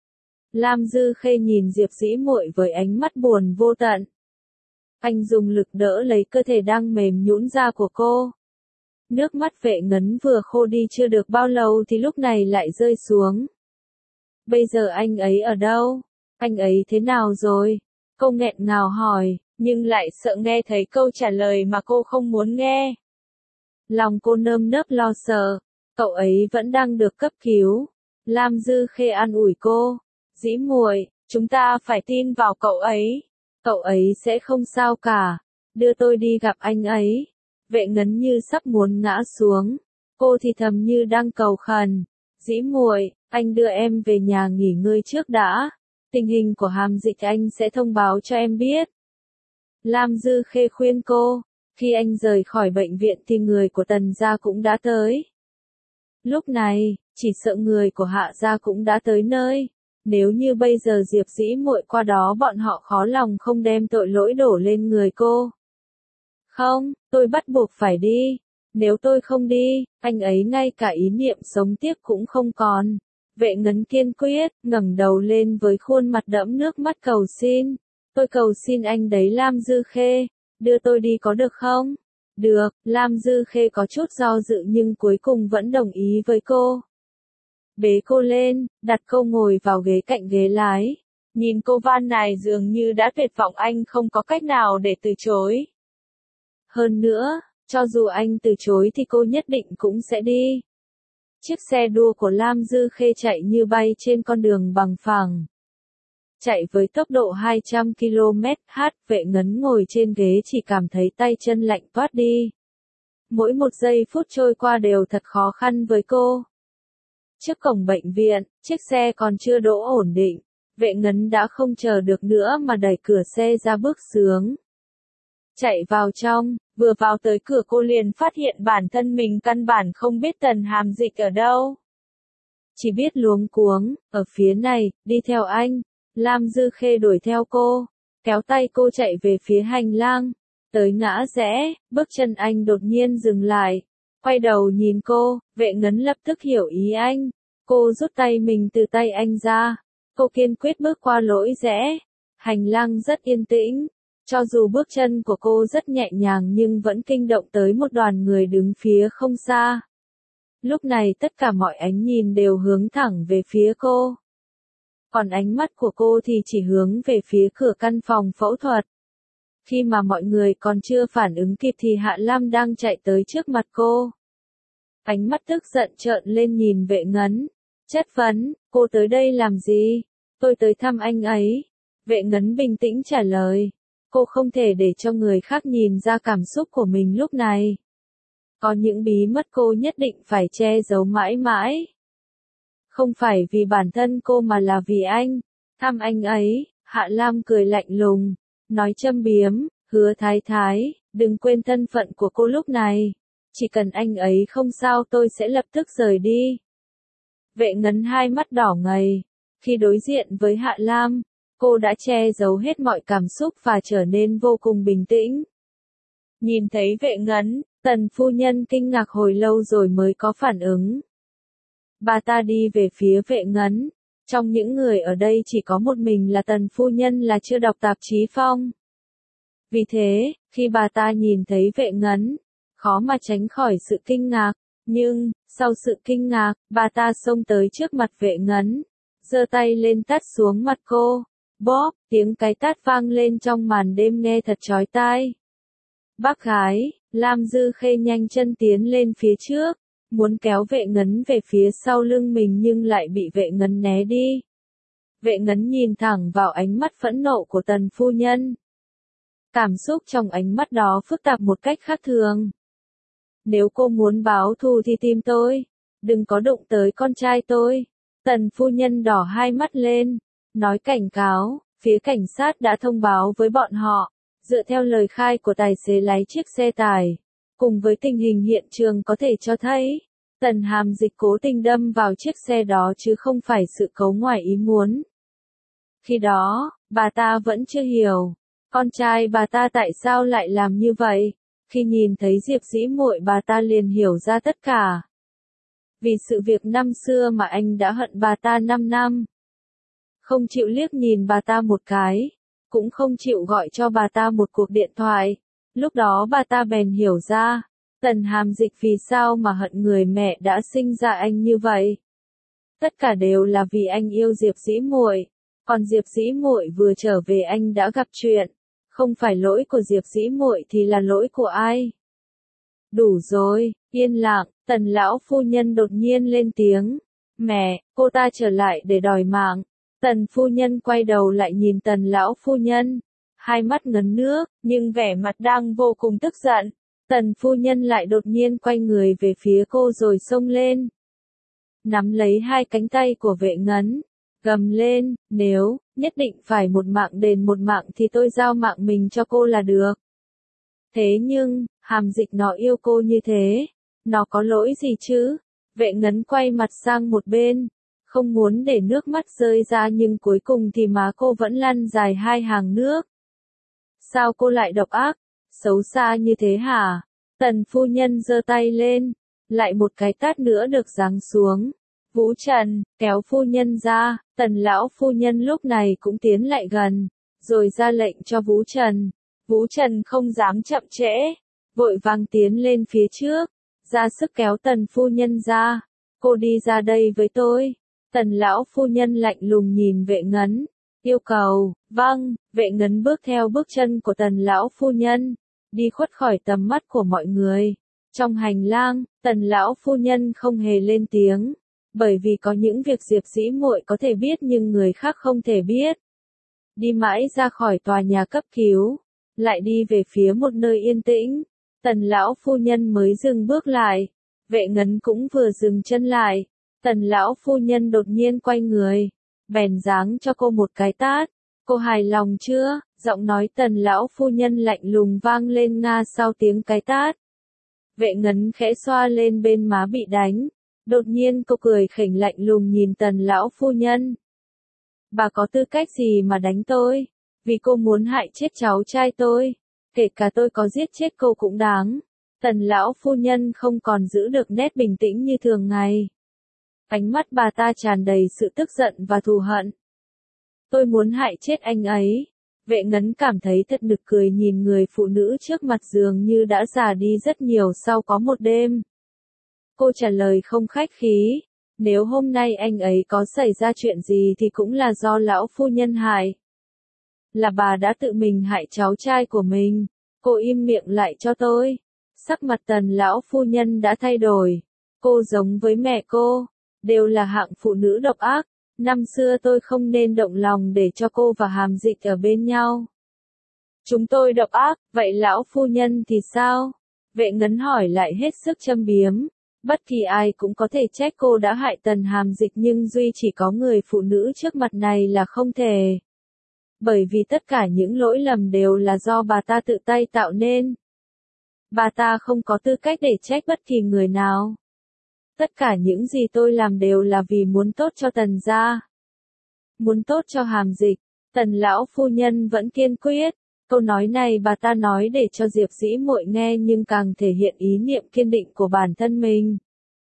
Lam Dư Khê nhìn Diệp Dĩ muội với ánh mắt buồn vô tận. Anh dùng lực đỡ lấy cơ thể đang mềm nhũn ra của cô. Nước mắt Vệ Ngấn vừa khô đi chưa được bao lâu thì lúc này lại rơi xuống. Bây giờ anh ấy ở đâu? Anh ấy thế nào rồi? Cô nghẹn ngào hỏi, nhưng lại sợ nghe thấy câu trả lời mà cô không muốn nghe. Lòng cô nơm nớp lo sợ, cậu ấy vẫn đang được cấp cứu. Lam Dư Khê an ủi cô, Dĩ muội, chúng ta phải tin vào cậu ấy. Cậu ấy sẽ không sao cả, đưa tôi đi gặp anh ấy. Vệ Ngấn như sắp muốn ngã xuống, cô thì thầm như đang cầu khẩn, Dĩ muội, anh đưa em về nhà nghỉ ngơi trước đã, tình hình của Hàm Dịch anh sẽ thông báo cho em biết. Lam Dư Khê khuyên cô, khi anh rời khỏi bệnh viện thì người của Tần gia cũng đã tới. Lúc này, chỉ sợ người của Hạ gia cũng đã tới nơi. Nếu như bây giờ Diệp Dĩ muội qua đó bọn họ khó lòng không đem tội lỗi đổ lên người cô. Không, tôi bắt buộc phải đi. Nếu tôi không đi, anh ấy ngay cả ý niệm sống tiếp cũng không còn. Vệ Ngấn kiên quyết, ngẩng đầu lên với khuôn mặt đẫm nước mắt cầu xin. Tôi cầu xin anh đấy Lam Dư Khê, đưa tôi đi có được không? Được, Lam Dư Khê có chút do dự nhưng cuối cùng vẫn đồng ý với cô. Bế cô lên, đặt cô ngồi vào ghế cạnh ghế lái. Nhìn cô van nài dường như đã tuyệt vọng anh không có cách nào để từ chối. Hơn nữa, cho dù anh từ chối thì cô nhất định cũng sẽ đi. Chiếc xe đua của Lam Dư Khê chạy như bay trên con đường bằng phẳng. Chạy với tốc độ hai trăm ki lô mét h, Vệ Ngấn ngồi trên ghế chỉ cảm thấy tay chân lạnh toát đi. Mỗi một giây phút trôi qua đều thật khó khăn với cô. Trước cổng bệnh viện, chiếc xe còn chưa đỗ ổn định. Vệ Ngấn đã không chờ được nữa mà đẩy cửa xe ra bước xuống. Chạy vào trong, vừa vào tới cửa cô liền phát hiện bản thân mình căn bản không biết Tần Hàm Dịch ở đâu. Chỉ biết luống cuống, ở phía này, đi theo anh. Lam Dư Khê đuổi theo cô, kéo tay cô chạy về phía hành lang. Tới ngã rẽ, bước chân anh đột nhiên dừng lại. Quay đầu nhìn cô, Vệ Ngấn lập tức hiểu ý anh. Cô rút tay mình từ tay anh ra. Cô kiên quyết bước qua lối rẽ. Hành lang rất yên tĩnh. Cho dù bước chân của cô rất nhẹ nhàng nhưng vẫn kinh động tới một đoàn người đứng phía không xa. Lúc này tất cả mọi ánh nhìn đều hướng thẳng về phía cô. Còn ánh mắt của cô thì chỉ hướng về phía cửa căn phòng phẫu thuật. Khi mà mọi người còn chưa phản ứng kịp thì Hạ Lam đang chạy tới trước mặt cô. Ánh mắt tức giận trợn lên nhìn Vệ Ngấn. Chất vấn, cô tới đây làm gì? Tôi tới thăm anh ấy. Vệ Ngấn bình tĩnh trả lời. Cô không thể để cho người khác nhìn ra cảm xúc của mình lúc này. Có những bí mật cô nhất định phải che giấu mãi mãi. Không phải vì bản thân cô mà là vì anh. Thăm anh ấy, Hạ Lam cười lạnh lùng, nói châm biếm, Hứa Thái Thái, đừng quên thân phận của cô lúc này. Chỉ cần anh ấy không sao tôi sẽ lập tức rời đi. Vệ Ngấn hai mắt đỏ ngầu. Khi đối diện với Hạ Lam, cô đã che giấu hết mọi cảm xúc và trở nên vô cùng bình tĩnh. Nhìn thấy Vệ Ngấn, Tần phu nhân kinh ngạc hồi lâu rồi mới có phản ứng. Bà ta đi về phía Vệ Ngấn. Trong những người ở đây chỉ có một mình là Tần phu nhân là chưa đọc tạp chí Phong. Vì thế, khi bà ta nhìn thấy Vệ Ngấn, khó mà tránh khỏi sự kinh ngạc. Nhưng, sau sự kinh ngạc, bà ta xông tới trước mặt Vệ Ngấn, giơ tay lên tát xuống mặt cô. Bóp, tiếng cái tát vang lên trong màn đêm nghe thật chói tai. Bác gái, Lam Dư Khê nhanh chân tiến lên phía trước, muốn kéo Vệ Ngấn về phía sau lưng mình nhưng lại bị Vệ Ngấn né đi. Vệ Ngấn nhìn thẳng vào ánh mắt phẫn nộ của Tần phu nhân. Cảm xúc trong ánh mắt đó phức tạp một cách khác thường. Nếu cô muốn báo thù thì tìm tôi, đừng có đụng tới con trai tôi. Tần phu nhân đỏ hai mắt lên, nói cảnh cáo, phía cảnh sát đã thông báo với bọn họ, dựa theo lời khai của tài xế lái chiếc xe tải, cùng với tình hình hiện trường có thể cho thấy, Tần Hàm Dịch cố tình đâm vào chiếc xe đó chứ không phải sự cố ngoài ý muốn. Khi đó, bà ta vẫn chưa hiểu, con trai bà ta tại sao lại làm như vậy. Khi nhìn thấy Diệp Dĩ Muội bà ta liền hiểu ra tất cả. Vì sự việc năm xưa mà anh đã hận bà ta năm năm. Không chịu liếc nhìn bà ta một cái, cũng không chịu gọi cho bà ta một cuộc điện thoại. Lúc đó bà ta bèn hiểu ra, Tần Hàm Dịch vì sao mà hận người mẹ đã sinh ra anh như vậy. Tất cả đều là vì anh yêu Diệp Dĩ Muội, còn Diệp Dĩ Muội vừa trở về anh đã gặp chuyện. Không phải lỗi của Diệp Dĩ Muội thì là lỗi của ai? Đủ rồi, yên lặng, Tần lão phu nhân đột nhiên lên tiếng. Mẹ, cô ta trở lại để đòi mạng. Tần phu nhân quay đầu lại nhìn Tần lão phu nhân, hai mắt ngấn nước, nhưng vẻ mặt đang vô cùng tức giận. Tần phu nhân lại đột nhiên quay người về phía cô rồi xông lên. Nắm lấy hai cánh tay của Vệ Ngấn, gầm lên, nếu nhất định phải một mạng đền một mạng thì tôi giao mạng mình cho cô là được. Thế nhưng, Hàm Dịch nó yêu cô như thế, nó có lỗi gì chứ? Vệ Ngấn quay mặt sang một bên, không muốn để nước mắt rơi ra nhưng cuối cùng thì má cô vẫn lăn dài hai hàng nước. Sao cô lại độc ác, xấu xa như thế hả? Tần phu nhân giơ tay lên, lại một cái tát nữa được giáng xuống. Vũ Trần, kéo phu nhân ra, Tần lão phu nhân lúc này cũng tiến lại gần, rồi ra lệnh cho Vũ Trần. Vũ Trần không dám chậm trễ, vội vàng tiến lên phía trước, ra sức kéo Tần phu nhân ra. Cô đi ra đây với tôi. Tần lão phu nhân lạnh lùng nhìn Vệ Ngấn, yêu cầu. Vâng. Vệ Ngấn bước theo bước chân của Tần lão phu nhân, đi khuất khỏi tầm mắt của mọi người. Trong hành lang, Tần lão phu nhân không hề lên tiếng, bởi vì có những việc Diệp Dĩ Muội có thể biết nhưng người khác không thể biết. Đi mãi ra khỏi tòa nhà cấp cứu, lại đi về phía một nơi yên tĩnh, Tần lão phu nhân mới dừng bước lại. Vệ Ngấn cũng vừa dừng chân lại. Tần lão phu nhân đột nhiên quay người, bèn giáng cho cô một cái tát. Cô hài lòng chưa? Giọng nói Tần lão phu nhân lạnh lùng vang lên nga sau tiếng cái tát. Vệ Ngấn khẽ xoa lên bên má bị đánh. Đột nhiên cô cười khỉnh lạnh lùng nhìn Tần lão phu nhân. Bà có tư cách gì mà đánh tôi? Vì cô muốn hại chết cháu trai tôi. Kể cả tôi có giết chết cô cũng đáng. Tần lão phu nhân không còn giữ được nét bình tĩnh như thường ngày. Ánh mắt bà ta tràn đầy sự tức giận và thù hận. Tôi muốn hại chết anh ấy. Vệ Ngấn cảm thấy thật nực cười nhìn người phụ nữ trước mặt dường như đã già đi rất nhiều sau có một đêm. Cô trả lời không khách khí. Nếu hôm nay anh ấy có xảy ra chuyện gì thì cũng là do lão phu nhân hại. Là bà đã tự mình hại cháu trai của mình. Cô im miệng lại cho tôi. Sắc mặt Tần lão phu nhân đã thay đổi. Cô giống với mẹ cô. đều là hạng phụ nữ độc ác. Năm xưa tôi không nên động lòng để cho cô và Hàm Dịch ở bên nhau. Chúng tôi độc ác, vậy lão phu nhân thì sao? Vệ Ngấn hỏi lại hết sức châm biếm. Bất kỳ ai cũng có thể trách cô đã hại Tần Hàm Dịch nhưng duy chỉ có người phụ nữ trước mặt này là không thể. Bởi vì tất cả những lỗi lầm đều là do bà ta tự tay tạo nên. Bà ta không có tư cách để trách bất kỳ người nào. Tất cả những gì tôi làm đều là vì muốn tốt cho Tần gia. Muốn tốt cho Hàm Dịch. Tần lão phu nhân vẫn kiên quyết. Câu nói này bà ta nói để cho Diệp Dĩ Muội nghe nhưng càng thể hiện ý niệm kiên định của bản thân mình.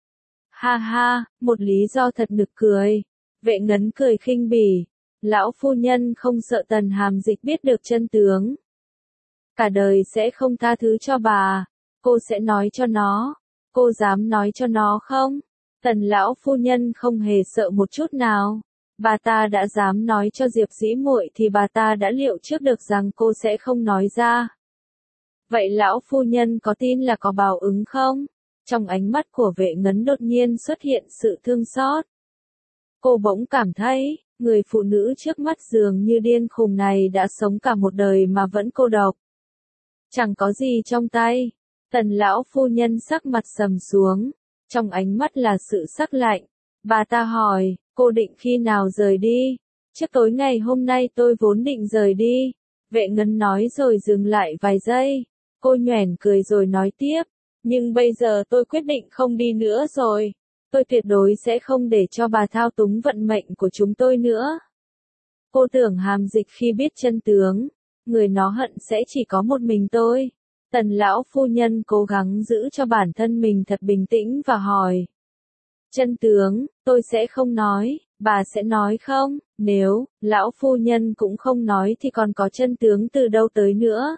Ha ha, một lý do thật nực cười. Vệ Ngấn cười khinh bỉ. Lão phu nhân không sợ Tần Hàm Dịch biết được chân tướng. Cả đời sẽ không tha thứ cho bà. Cô sẽ nói cho nó. Cô dám nói cho nó không? Tần lão phu nhân không hề sợ một chút nào. Bà ta đã dám nói cho Diệp Dĩ Muội thì bà ta đã liệu trước được rằng cô sẽ không nói ra. Vậy lão phu nhân có tin là có báo ứng không? Trong ánh mắt của Vệ Ngấn đột nhiên xuất hiện sự thương xót. Cô bỗng cảm thấy, người phụ nữ trước mắt dường như điên khùng này đã sống cả một đời mà vẫn cô độc. Chẳng có gì trong tay. Tần lão phu nhân sắc mặt sầm xuống. Trong ánh mắt là sự sắc lạnh. Bà ta hỏi, cô định khi nào rời đi? Trước tối ngày hôm nay tôi vốn định rời đi. Vệ Ngấn nói rồi dừng lại vài giây. Cô nhoẻn cười rồi nói tiếp. Nhưng bây giờ tôi quyết định không đi nữa rồi. Tôi tuyệt đối sẽ không để cho bà thao túng vận mệnh của chúng tôi nữa. Cô tưởng Hàm Dịch khi biết chân tướng, người nó hận sẽ chỉ có một mình tôi. Tần lão phu nhân cố gắng giữ cho bản thân mình thật bình tĩnh và hỏi. Chân tướng, tôi sẽ không nói, bà sẽ nói không? Nếu, lão phu nhân cũng không nói thì còn có chân tướng từ đâu tới nữa?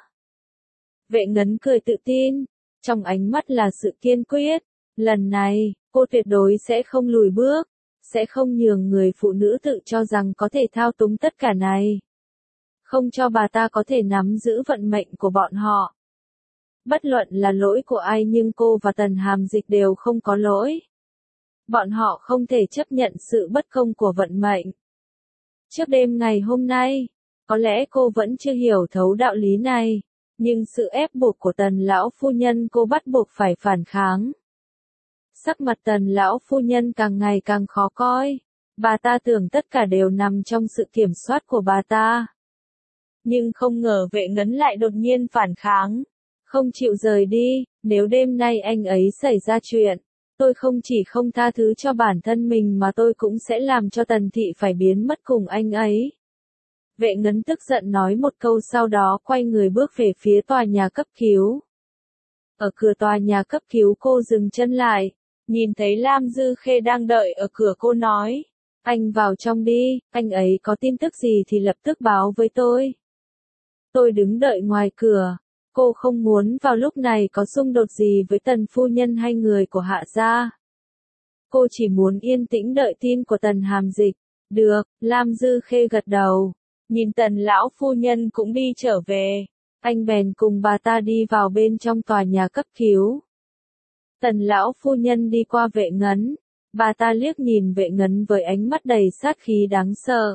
Vệ Ngấn cười tự tin, trong ánh mắt là sự kiên quyết. Lần này, cô tuyệt đối sẽ không lùi bước, sẽ không nhường người phụ nữ tự cho rằng có thể thao túng tất cả này. Không cho bà ta có thể nắm giữ vận mệnh của bọn họ. Bất luận là lỗi của ai nhưng cô và Tần Hàm Dịch đều không có lỗi. Bọn họ không thể chấp nhận sự bất công của vận mệnh. Trước đêm ngày hôm nay, có lẽ cô vẫn chưa hiểu thấu đạo lý này, nhưng sự ép buộc của Tần lão phu nhân cô bắt buộc phải phản kháng. Sắc mặt Tần lão phu nhân càng ngày càng khó coi. Bà ta tưởng tất cả đều nằm trong sự kiểm soát của bà ta. Nhưng không ngờ Vệ Ngấn lại đột nhiên phản kháng. Không chịu rời đi, nếu đêm nay anh ấy xảy ra chuyện, tôi không chỉ không tha thứ cho bản thân mình mà tôi cũng sẽ làm cho Tần thị phải biến mất cùng anh ấy. Vệ Ngấn tức giận nói một câu sau đó quay người bước về phía tòa nhà cấp cứu. Ở cửa tòa nhà cấp cứu cô dừng chân lại, nhìn thấy Lam Dư Khê đang đợi ở cửa cô nói. Anh vào trong đi, anh ấy có tin tức gì thì lập tức báo với tôi. Tôi đứng đợi ngoài cửa. Cô không muốn vào lúc này có xung đột gì với Tần phu nhân hay người của Hạ gia. Cô chỉ muốn yên tĩnh đợi tin của Tần Hàm Dịch. Được, Lam Dư Khê gật đầu. Nhìn Tần lão phu nhân cũng đi trở về. Anh bèn cùng bà ta đi vào bên trong tòa nhà cấp cứu. Tần lão phu nhân đi qua Vệ Ngấn. Bà ta liếc nhìn Vệ Ngấn với ánh mắt đầy sát khí đáng sợ.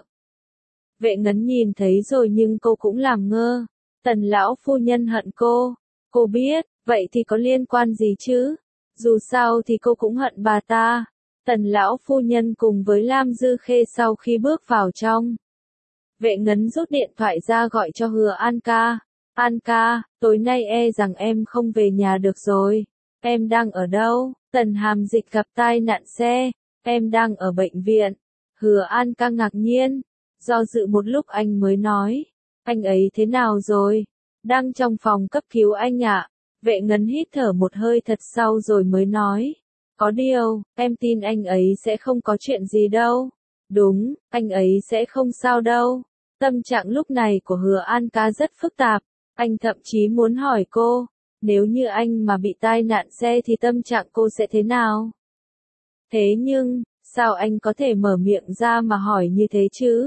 Vệ Ngấn nhìn thấy rồi nhưng cô cũng làm ngơ. Tần lão phu nhân hận cô. Cô biết, vậy thì có liên quan gì chứ? Dù sao thì cô cũng hận bà ta. Tần lão phu nhân cùng với Lam Dư Khê sau khi bước vào trong. Vệ Ngấn rút điện thoại ra gọi cho Hứa An ca. An ca, tối nay e rằng em không về nhà được rồi. Em đang ở đâu? Tần Hàm Dịch gặp tai nạn xe. Em đang ở bệnh viện. Hứa An ca ngạc nhiên. Do dự một lúc anh mới nói. Anh ấy thế nào rồi? Đang trong phòng cấp cứu anh ạ. Vệ Ngấn hít thở một hơi thật sâu rồi mới nói. Có điều, em tin anh ấy sẽ không có chuyện gì đâu. Đúng, anh ấy sẽ không sao đâu. Tâm trạng lúc này của Hứa An ca rất phức tạp. Anh thậm chí muốn hỏi cô. Nếu như anh mà bị tai nạn xe thì tâm trạng cô sẽ thế nào? Thế nhưng, sao anh có thể mở miệng ra mà hỏi như thế chứ?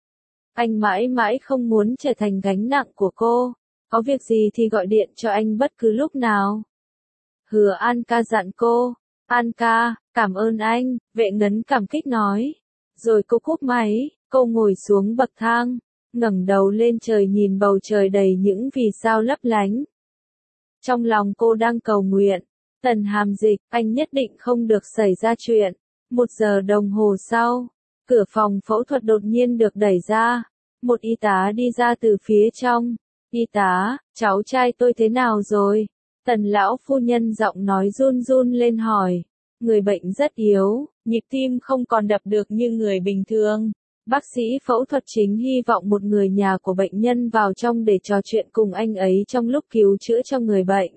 Anh mãi mãi không muốn trở thành gánh nặng của cô. Có việc gì thì gọi điện cho anh bất cứ lúc nào. Hứa An ca dặn cô. An ca, cảm ơn anh, vệ ngấn cảm kích nói. Rồi cô cúp máy, cô ngồi xuống bậc thang, ngẩng đầu lên trời nhìn bầu trời đầy những vì sao lấp lánh. Trong lòng cô đang cầu nguyện, Tần Hàm Dịch, anh nhất định không được xảy ra chuyện. Một giờ đồng hồ sau, cửa phòng phẫu thuật đột nhiên được đẩy ra. Một y tá đi ra từ phía trong. Y tá, cháu trai tôi thế nào rồi? Tần lão phu nhân giọng nói run run lên hỏi. Người bệnh rất yếu, nhịp tim không còn đập được như người bình thường. Bác sĩ phẫu thuật chính hy vọng một người nhà của bệnh nhân vào trong để trò chuyện cùng anh ấy trong lúc cứu chữa cho người bệnh.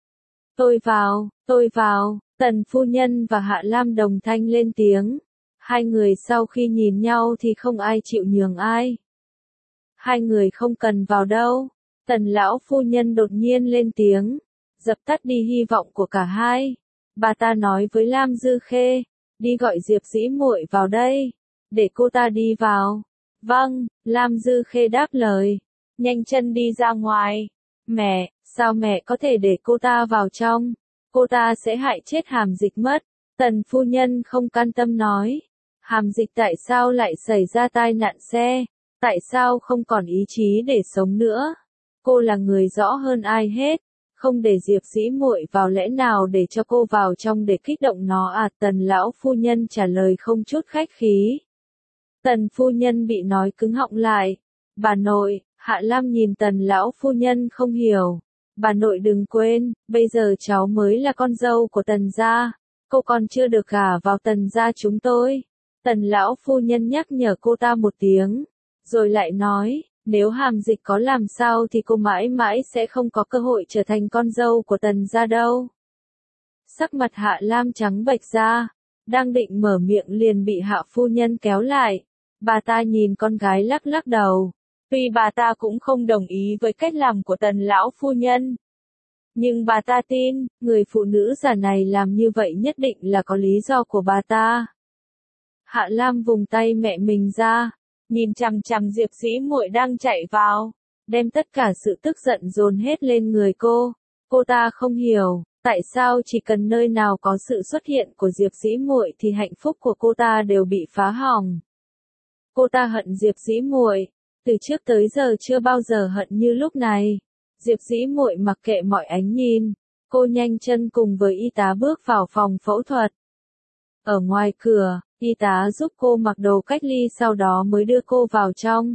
Tôi vào, tôi vào, Tần phu nhân và Hạ Lam đồng thanh lên tiếng. Hai người sau khi nhìn nhau thì không ai chịu nhường ai. Hai người không cần vào đâu. Tần lão phu nhân đột nhiên lên tiếng, dập tắt đi hy vọng của cả hai. Bà ta nói với Lam Dư Khê, đi gọi Diệp Dĩ Muội vào đây, để cô ta đi vào. Vâng, Lam Dư Khê đáp lời, nhanh chân đi ra ngoài. Mẹ, sao mẹ có thể để cô ta vào trong? Cô ta sẽ hại chết Hàm Dịch mất. Tần phu nhân không can tâm nói, Hàm Dịch tại sao lại xảy ra tai nạn xe? Tại sao không còn ý chí để sống nữa? Cô là người rõ hơn ai hết. Không để Diệp Dĩ Muội vào lẽ nào để cho cô vào trong để kích động nó à? Tần lão phu nhân trả lời không chút khách khí. Tần phu nhân bị nói cứng họng lại. Bà nội, Hạ Lam nhìn Tần lão phu nhân không hiểu. Bà nội đừng quên, bây giờ cháu mới là con dâu của Tần gia. Cô còn chưa được gả vào Tần gia chúng tôi. Tần lão phu nhân nhắc nhở cô ta một tiếng. Rồi lại nói, nếu Hàm Dịch có làm sao thì cô mãi mãi sẽ không có cơ hội trở thành con dâu của Tần gia đâu. Sắc mặt Hạ Lam trắng bệch ra, đang định mở miệng liền bị Hạ phu nhân kéo lại. Bà ta nhìn con gái lắc lắc đầu. Tuy bà ta cũng không đồng ý với cách làm của Tần lão phu nhân, nhưng bà ta tin, người phụ nữ già này làm như vậy nhất định là có lý do của bà ta. Hạ Lam vùng tay mẹ mình ra, nhìn chằm chằm Diệp Dĩ Muội đang chạy vào, đem tất cả sự tức giận dồn hết lên người cô. Cô ta không hiểu, tại sao chỉ cần nơi nào có sự xuất hiện của Diệp Dĩ Muội thì hạnh phúc của cô ta đều bị phá hỏng. Cô ta hận Diệp Dĩ Muội, từ trước tới giờ chưa bao giờ hận như lúc này. Diệp Dĩ Muội mặc kệ mọi ánh nhìn, cô nhanh chân cùng với y tá bước vào phòng phẫu thuật. Ở ngoài cửa, y tá giúp cô mặc đồ cách ly sau đó mới đưa cô vào trong.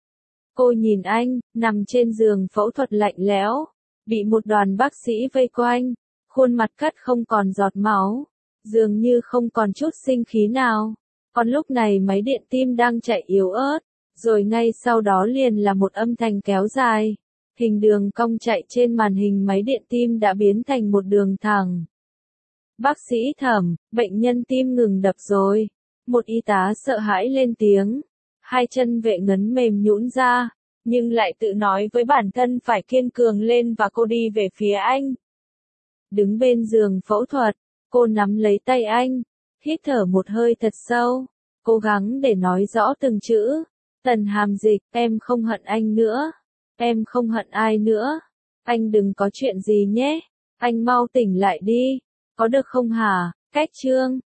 Cô nhìn anh, nằm trên giường phẫu thuật lạnh lẽo, bị một đoàn bác sĩ vây quanh, khuôn mặt cắt không còn giọt máu, dường như không còn chút sinh khí nào. Còn lúc này máy điện tim đang chạy yếu ớt, rồi ngay sau đó liền là một âm thanh kéo dài. Hình đường cong chạy trên màn hình máy điện tim đã biến thành một đường thẳng. Bác sĩ Thẩm, bệnh nhân tim ngừng đập rồi. Một y tá sợ hãi lên tiếng. Hai chân vệ ngấn mềm nhũn ra, nhưng lại tự nói với bản thân phải kiên cường lên và cô đi về phía anh. Đứng bên giường phẫu thuật, cô nắm lấy tay anh, hít thở một hơi thật sâu, cố gắng để nói rõ từng chữ. Tần Hàm Dịch, em không hận anh nữa. Em không hận ai nữa. Anh đừng có chuyện gì nhé. Anh mau tỉnh lại đi. Có được không hả? Cách chương